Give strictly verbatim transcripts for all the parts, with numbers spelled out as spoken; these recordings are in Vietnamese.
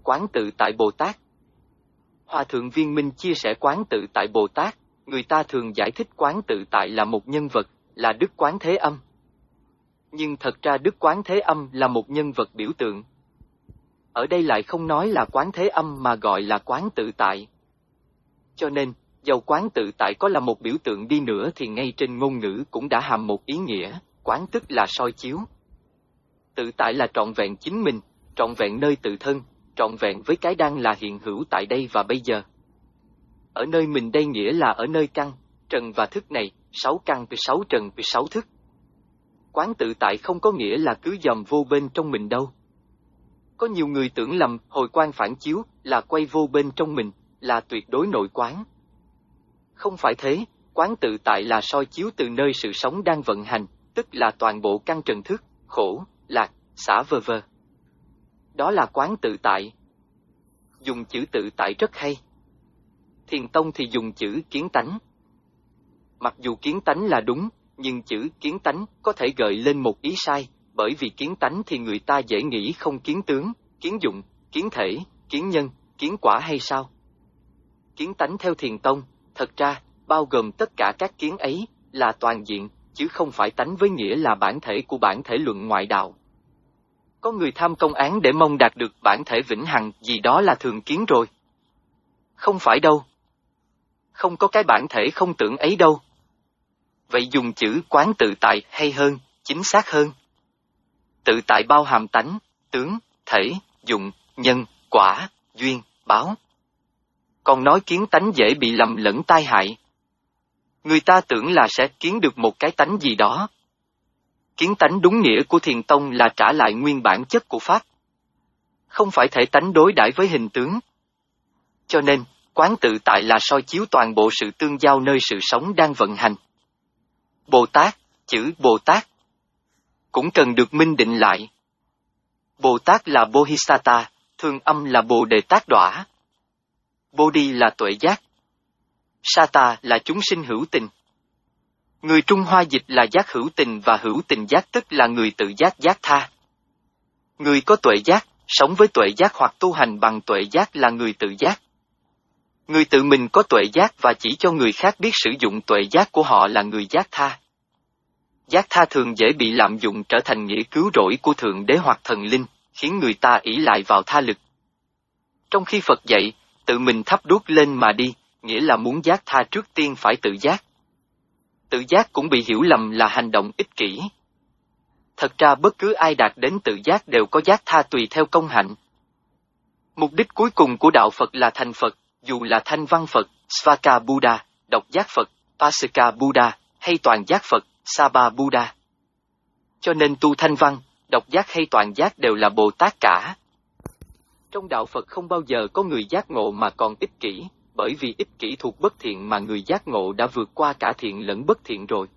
quán tự tại Bồ Tát. Hòa thượng Viên Minh chia sẻ quán tự tại Bồ Tát, người ta thường giải thích quán tự tại là một nhân vật, là Đức Quán Thế Âm. Nhưng thật ra Đức Quán Thế Âm là một nhân vật biểu tượng. Ở đây lại không nói là Quán Thế Âm mà gọi là quán tự tại. Cho nên, dầu quán tự tại có là một biểu tượng đi nữa thì ngay trên ngôn ngữ cũng đã hàm một ý nghĩa, quán tức là soi chiếu. Tự tại là trọn vẹn chính mình, trọn vẹn nơi tự thân, trọn vẹn với cái đang là hiện hữu tại đây và bây giờ. Ở nơi mình đây nghĩa là ở nơi căn, trần và thức này, sáu căn với sáu trần với sáu thức. Quán tự tại không có nghĩa là cứ dòm vô bên trong mình đâu. Có nhiều người tưởng lầm hồi quang phản chiếu là quay vô bên trong mình, là tuyệt đối nội quán. Không phải thế, quán tự tại là soi chiếu từ nơi sự sống đang vận hành, tức là toàn bộ căn trần thức, khổ, lạc, xả vơ vơ. Đó là quán tự tại. Dùng chữ tự tại rất hay. Thiền tông thì dùng chữ kiến tánh. Mặc dù kiến tánh là đúng, nhưng chữ kiến tánh có thể gợi lên một ý sai, bởi vì kiến tánh thì người ta dễ nghĩ không kiến tướng, kiến dụng, kiến thể, kiến nhân, kiến quả hay sao? Kiến tánh theo thiền tông, thật ra, bao gồm tất cả các kiến ấy, là toàn diện, chứ không phải tánh với nghĩa là bản thể của bản thể luận ngoại đạo. Có người tham công án để mong đạt được bản thể vĩnh hằng gì đó là thường kiến rồi. Không phải đâu. Không có cái bản thể không tưởng ấy đâu. Vậy dùng chữ quán tự tại hay hơn, chính xác hơn. Tự tại bao hàm tánh, tướng, thể, dụng, nhân, quả, duyên, báo. Còn nói kiến tánh dễ bị lầm lẫn tai hại. Người ta tưởng là sẽ kiến được một cái tánh gì đó. Kiến tánh đúng nghĩa của thiền tông là trả lại nguyên bản chất của Pháp. Không phải thể tánh đối đãi với hình tướng. Cho nên, quán tự tại là soi chiếu toàn bộ sự tương giao nơi sự sống đang vận hành. Bồ Tát, chữ Bồ Tát cũng cần được minh định lại. Bồ Tát là Bodhisatta, thường âm là Bồ Đề Tát Đọa. Bodhi là tuệ giác. Satta là chúng sinh hữu tình. Người Trung Hoa dịch là giác hữu tình và hữu tình giác tức là người tự giác giác tha. Người có tuệ giác, sống với tuệ giác hoặc tu hành bằng tuệ giác là người tự giác. Người tự mình có tuệ giác và chỉ cho người khác biết sử dụng tuệ giác của họ là người giác tha. Giác tha thường dễ bị lạm dụng trở thành nghĩa cứu rỗi của Thượng Đế hoặc thần linh, khiến người ta ỷ lại vào tha lực. Trong khi Phật dạy, tự mình thắp đuốc lên mà đi, nghĩa là muốn giác tha trước tiên phải tự giác. Tự giác cũng bị hiểu lầm là hành động ích kỷ. Thật ra bất cứ ai đạt đến tự giác đều có giác tha tùy theo công hạnh. Mục đích cuối cùng của đạo Phật là thành Phật, dù là thanh văn Phật, Svaka Buddha, độc giác Phật, Pasika Buddha, hay toàn giác Phật, Saba Buddha. Cho nên tu thanh văn, độc giác hay toàn giác đều là Bồ Tát cả. Trong đạo Phật không bao giờ có người giác ngộ mà còn ích kỷ, bởi vì ích kỷ thuộc bất thiện mà người giác ngộ đã vượt qua cả thiện lẫn bất thiện rồi.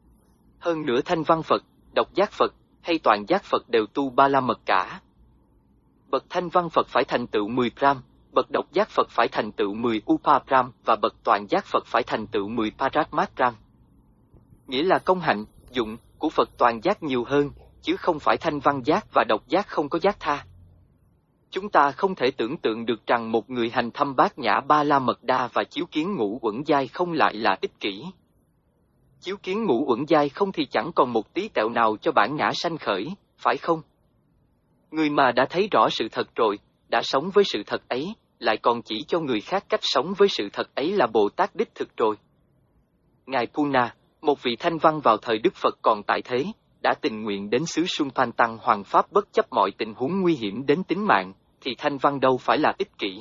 Hơn nữa thanh văn Phật, độc giác Phật, hay toàn giác Phật đều tu ba la mật cả. Bậc thanh văn Phật phải thành tựu mười pram, bậc độc giác Phật phải thành tựu mười upapram và bậc toàn giác Phật phải thành tựu mười paratmatram. Nghĩa là công hạnh, dụng, của Phật toàn giác nhiều hơn, chứ không phải thanh văn giác và độc giác không có giác tha. Chúng ta không thể tưởng tượng được rằng một người hành thâm bát nhã ba la mật đa và chiếu kiến ngũ uẩn giai không lại là ích kỷ. Chiếu kiến ngũ uẩn giai không thì chẳng còn một tí tẹo nào cho bản ngã sanh khởi, phải không? Người mà đã thấy rõ sự thật rồi, đã sống với sự thật ấy, lại còn chỉ cho người khác cách sống với sự thật ấy là Bồ Tát đích thực rồi. Ngài Puna, một vị thanh văn vào thời Đức Phật còn tại thế, đã tình nguyện đến xứ Sumpan Tăng Hoàng Pháp bất chấp mọi tình huống nguy hiểm đến tính mạng, thì thanh văn đâu phải là ích kỷ.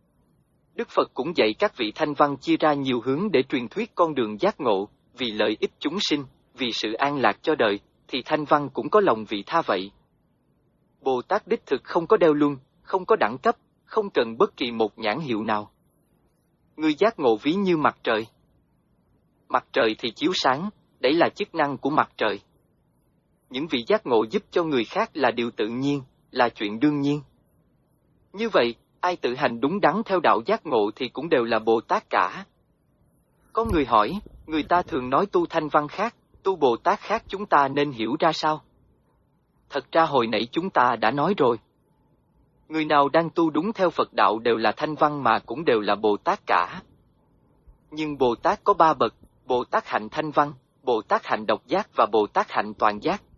Đức Phật cũng dạy các vị thanh văn chia ra nhiều hướng để truyền thuyết con đường giác ngộ, vì lợi ích chúng sinh, vì sự an lạc cho đời, thì thanh văn cũng có lòng vị tha vậy. Bồ Tát đích thực không có đeo luân, không có đẳng cấp, không cần bất kỳ một nhãn hiệu nào. Người giác ngộ ví như mặt trời. Mặt trời thì chiếu sáng, đấy là chức năng của mặt trời. Những vị giác ngộ giúp cho người khác là điều tự nhiên, là chuyện đương nhiên. Như vậy, ai tự hành đúng đắn theo đạo giác ngộ thì cũng đều là Bồ Tát cả. Có người hỏi, người ta thường nói tu thanh văn khác, tu Bồ Tát khác chúng ta nên hiểu ra sao? Thật ra hồi nãy chúng ta đã nói rồi. Người nào đang tu đúng theo Phật đạo đều là thanh văn mà cũng đều là Bồ Tát cả. Nhưng Bồ Tát có ba bậc, Bồ Tát hạnh thanh văn, Bồ Tát hạnh độc giác và Bồ Tát hạnh toàn giác.